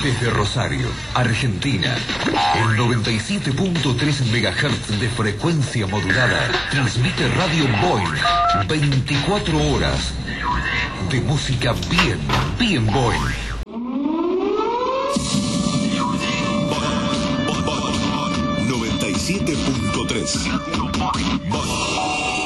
Desde Rosario, Argentina, el 97.3 MHz de frecuencia modulada transmite Radio Boing, 24 horas de música bien Boing. 97.3